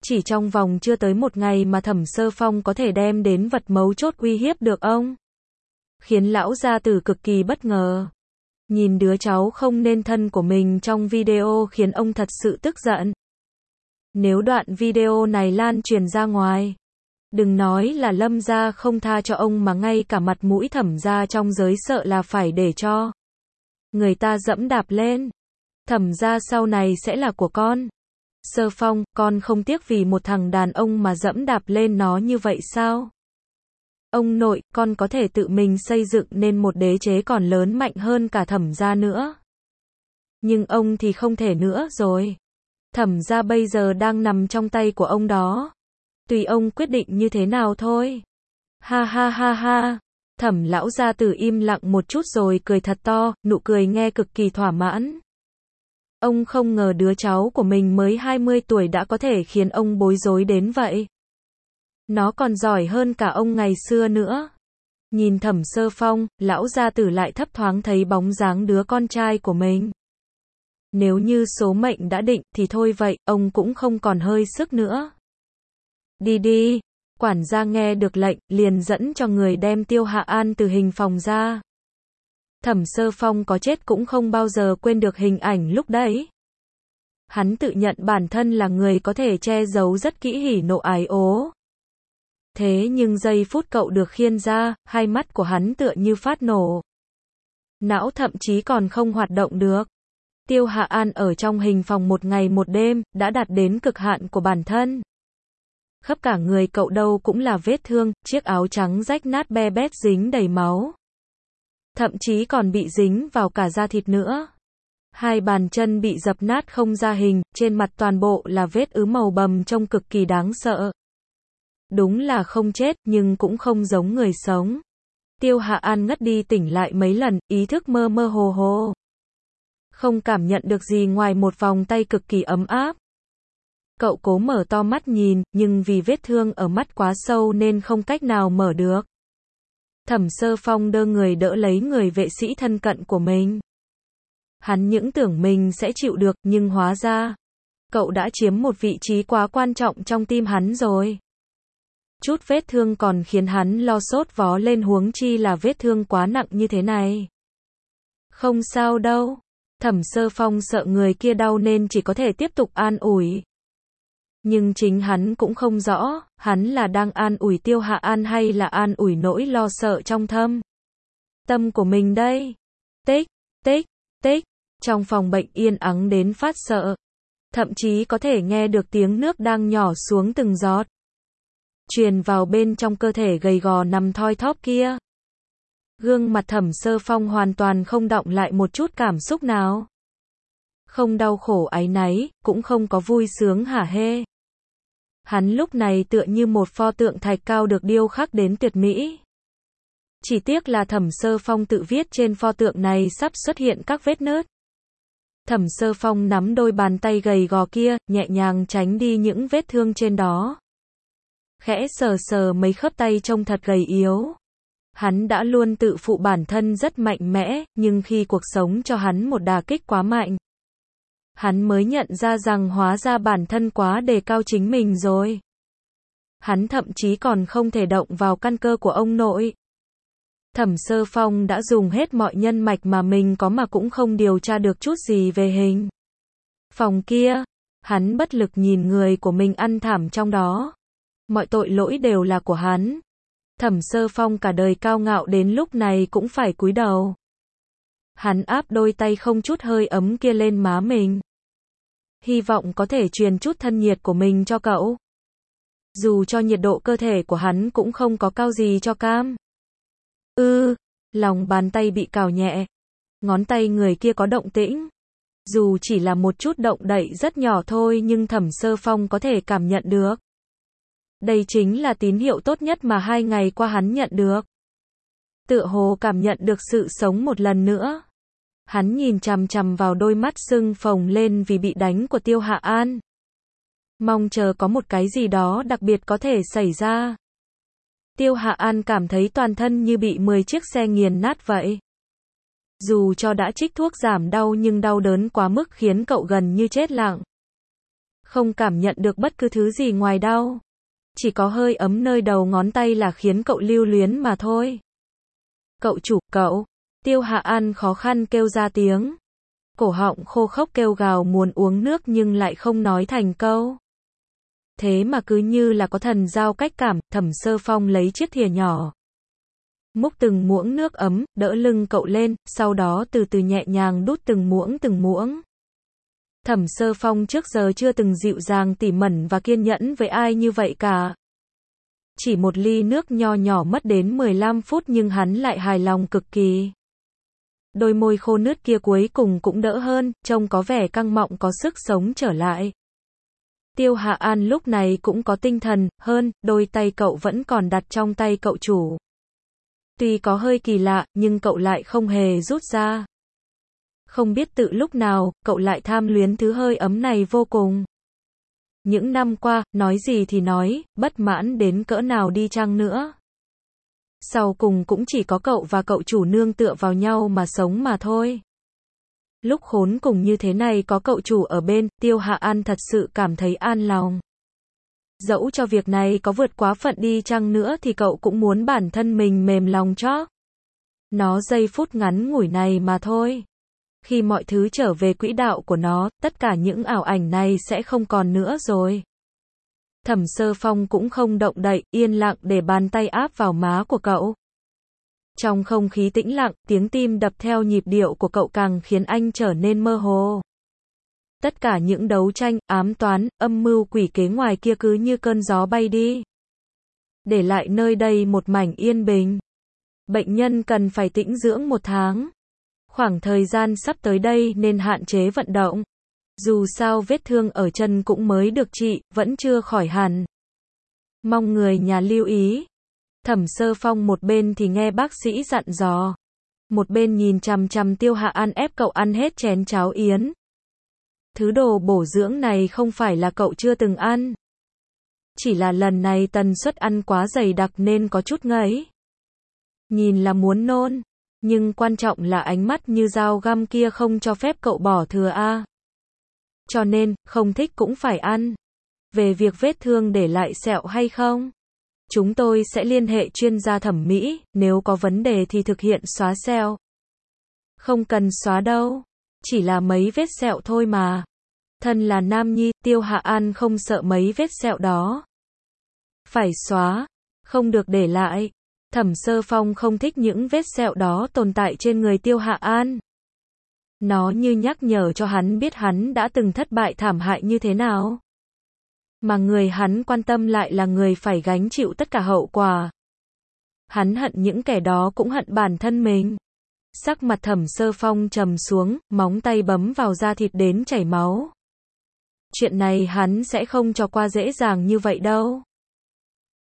Chỉ trong vòng chưa tới một ngày mà Thẩm Sơ Phong có thể đem đến vật mấu chốt uy hiếp được ông. Khiến lão gia tử cực kỳ bất ngờ. Nhìn đứa cháu không nên thân của mình trong video khiến ông thật sự tức giận. Nếu đoạn video này lan truyền ra ngoài, đừng nói là Lâm gia không tha cho ông mà ngay cả mặt mũi Thẩm gia trong giới sợ là phải để cho người ta dẫm đạp lên. Thẩm gia sau này sẽ là của con. Sơ Phong, con không tiếc vì một thằng đàn ông mà dẫm đạp lên nó như vậy sao? Ông nội, con có thể tự mình xây dựng nên một đế chế còn lớn mạnh hơn cả Thẩm gia nữa. Nhưng ông thì không thể nữa rồi. Thẩm gia bây giờ đang nằm trong tay của ông đó. Tùy ông quyết định như thế nào thôi. Ha ha ha ha. Thẩm lão gia tử im lặng một chút rồi cười thật to, nụ cười nghe cực kỳ thỏa mãn. Ông không ngờ đứa cháu của mình mới 20 tuổi đã có thể khiến ông bối rối đến vậy. Nó còn giỏi hơn cả ông ngày xưa nữa. Nhìn Thẩm Sơ Phong, lão gia tử lại thấp thoáng thấy bóng dáng đứa con trai của mình. Nếu như số mệnh đã định thì thôi vậy, ông cũng không còn hơi sức nữa. Đi đi. Quản gia nghe được lệnh, liền dẫn cho người đem Tiêu Hạ An từ hình phòng ra. Thẩm Sơ Phong có chết cũng không bao giờ quên được hình ảnh lúc đấy. Hắn tự nhận bản thân là người có thể che giấu rất kỹ hỉ nộ ái ố. Thế nhưng giây phút cậu được khiêng ra, hai mắt của hắn tựa như phát nổ. Não thậm chí còn không hoạt động được. Tiêu Hạ An ở trong hình phòng một ngày một đêm, đã đạt đến cực hạn của bản thân. Khắp cả người cậu đâu cũng là vết thương, chiếc áo trắng rách nát be bét dính đầy máu. Thậm chí còn bị dính vào cả da thịt nữa. Hai bàn chân bị dập nát không ra hình, trên mặt toàn bộ là vết ứ màu bầm trông cực kỳ đáng sợ. Đúng là không chết, nhưng cũng không giống người sống. Tiêu Hạ An ngất đi tỉnh lại mấy lần, ý thức mơ mơ hồ hồ. Không cảm nhận được gì ngoài một vòng tay cực kỳ ấm áp. Cậu cố mở to mắt nhìn, nhưng vì vết thương ở mắt quá sâu nên không cách nào mở được. Thẩm Sơ Phong đơ người đỡ lấy người vệ sĩ thân cận của mình. Hắn những tưởng mình sẽ chịu được, nhưng hóa ra, cậu đã chiếm một vị trí quá quan trọng trong tim hắn rồi. Chút vết thương còn khiến hắn lo sốt vó lên, huống chi là vết thương quá nặng như thế này. Không sao đâu. Thẩm Sơ Phong sợ người kia đau nên chỉ có thể tiếp tục an ủi. Nhưng chính hắn cũng không rõ, hắn là đang an ủi Tiêu Hạ An hay là an ủi nỗi lo sợ trong thâm tâm của mình đây. Tích, tích, tích, trong phòng bệnh yên ắng đến phát sợ. Thậm chí có thể nghe được tiếng nước đang nhỏ xuống từng giọt. Truyền vào bên trong cơ thể gầy gò nằm thoi thóp kia. Gương mặt Thẩm Sơ Phong hoàn toàn không đọng lại một chút cảm xúc nào. Không đau khổ áy náy, cũng không có vui sướng hả hê. Hắn lúc này tựa như một pho tượng thạch cao được điêu khắc đến tuyệt mỹ. Chỉ tiếc là Thẩm Sơ Phong tự viết trên pho tượng này sắp xuất hiện các vết nứt. Thẩm Sơ Phong nắm đôi bàn tay gầy gò kia, nhẹ nhàng tránh đi những vết thương trên đó. Khẽ sờ sờ mấy khớp tay trông thật gầy yếu. Hắn đã luôn tự phụ bản thân rất mạnh mẽ, nhưng khi cuộc sống cho hắn một đả kích quá mạnh, hắn mới nhận ra rằng hóa ra bản thân quá đề cao chính mình rồi. Hắn thậm chí còn không thể động vào căn cơ của ông nội. Thẩm Sơ Phong đã dùng hết mọi nhân mạch mà mình có mà cũng không điều tra được chút gì về hình phòng kia. Hắn bất lực nhìn người của mình ăn thảm trong đó. Mọi tội lỗi đều là của hắn. Thẩm Sơ Phong cả đời cao ngạo đến lúc này cũng phải cúi đầu. Hắn áp đôi tay không chút hơi ấm kia lên má mình. Hy vọng có thể truyền chút thân nhiệt của mình cho cậu. Dù cho nhiệt độ cơ thể của hắn cũng không có cao gì cho cam. Lòng bàn tay bị cào nhẹ. Ngón tay người kia có động tĩnh. Dù chỉ là một chút động đậy rất nhỏ thôi nhưng Thẩm Sơ Phong có thể cảm nhận được. Đây chính là tín hiệu tốt nhất mà 2 ngày qua hắn nhận được. Tựa hồ cảm nhận được sự sống một lần nữa. Hắn nhìn chằm chằm vào đôi mắt sưng phồng lên vì bị đánh của Tiêu Hạ An. Mong chờ có một cái gì đó đặc biệt có thể xảy ra. Tiêu Hạ An cảm thấy toàn thân như bị 10 chiếc xe nghiền nát vậy. Dù cho đã trích thuốc giảm đau nhưng đau đớn quá mức khiến cậu gần như chết lặng. Không cảm nhận được bất cứ thứ gì ngoài đau. Chỉ có hơi ấm nơi đầu ngón tay là khiến cậu lưu luyến mà thôi. Cậu chủ, cậu. Tiêu Hạ An khó khăn kêu ra tiếng. Cổ họng khô khốc kêu gào muốn uống nước nhưng lại không nói thành câu. Thế mà cứ như là có thần giao cách cảm, Thẩm Sơ Phong lấy chiếc thìa nhỏ. Múc từng muỗng nước ấm, đỡ lưng cậu lên, sau đó từ từ nhẹ nhàng đút từng muỗng. Thẩm Sơ Phong trước giờ chưa từng dịu dàng tỉ mẩn và kiên nhẫn với ai như vậy cả. Chỉ một ly nước nho nhỏ mất đến 15 phút nhưng hắn lại hài lòng cực kỳ. Đôi môi khô nứt kia cuối cùng cũng đỡ hơn, trông có vẻ căng mọng có sức sống trở lại. Tiêu Hạ An lúc này cũng có tinh thần hơn, đôi tay cậu vẫn còn đặt trong tay cậu chủ. Tuy có hơi kỳ lạ, nhưng cậu lại không hề rút ra. Không biết tự lúc nào, cậu lại tham luyến thứ hơi ấm này vô cùng. Những năm qua, nói gì thì nói, bất mãn đến cỡ nào đi chăng nữa. Sau cùng cũng chỉ có cậu và cậu chủ nương tựa vào nhau mà sống mà thôi. Lúc khốn cùng như thế này có cậu chủ ở bên, Tiêu Hạ An thật sự cảm thấy an lòng. Dẫu cho việc này có vượt quá phận đi chăng nữa thì cậu cũng muốn bản thân mình mềm lòng cho. Nó giây phút ngắn ngủi này mà thôi. Khi mọi thứ trở về quỹ đạo của nó, tất cả những ảo ảnh này sẽ không còn nữa rồi. Thẩm Sơ Phong cũng không động đậy, yên lặng để bàn tay áp vào má của cậu. Trong không khí tĩnh lặng, tiếng tim đập theo nhịp điệu của cậu càng khiến anh trở nên mơ hồ. Tất cả những đấu tranh, ám toán, âm mưu quỷ kế ngoài kia cứ như cơn gió bay đi. Để lại nơi đây một mảnh yên bình. Bệnh nhân cần phải tĩnh dưỡng 1 tháng. Khoảng thời gian sắp tới đây nên hạn chế vận động. Dù sao vết thương ở chân cũng mới được trị, vẫn chưa khỏi hẳn. Mong người nhà lưu ý. Thẩm Sơ Phong một bên thì nghe bác sĩ dặn dò. Một bên nhìn chằm chằm Tiêu Hạ An ép cậu ăn hết chén cháo yến. Thứ đồ bổ dưỡng này không phải là cậu chưa từng ăn. Chỉ là lần này tần suất ăn quá dày đặc nên có chút ngấy. Nhìn là muốn nôn. Nhưng quan trọng là ánh mắt như dao găm kia không cho phép cậu bỏ thừa a. Cho nên, không thích cũng phải ăn. Về việc vết thương để lại sẹo hay không? Chúng tôi sẽ liên hệ chuyên gia thẩm mỹ, nếu có vấn đề thì thực hiện xóa sẹo. Không cần xóa đâu. Chỉ là mấy vết sẹo thôi mà. Thân là nam nhi, Tiêu Hạ An không sợ mấy vết sẹo đó. Phải xóa. Không được để lại. Thẩm Sơ Phong không thích những vết sẹo đó tồn tại trên người Tiêu Hạ An. Nó như nhắc nhở cho hắn biết hắn đã từng thất bại thảm hại như thế nào. Mà người hắn quan tâm lại là người phải gánh chịu tất cả hậu quả. Hắn hận những kẻ đó cũng hận bản thân mình. Sắc mặt Thẩm Sơ Phong trầm xuống, móng tay bấm vào da thịt đến chảy máu. Chuyện này hắn sẽ không cho qua dễ dàng như vậy đâu.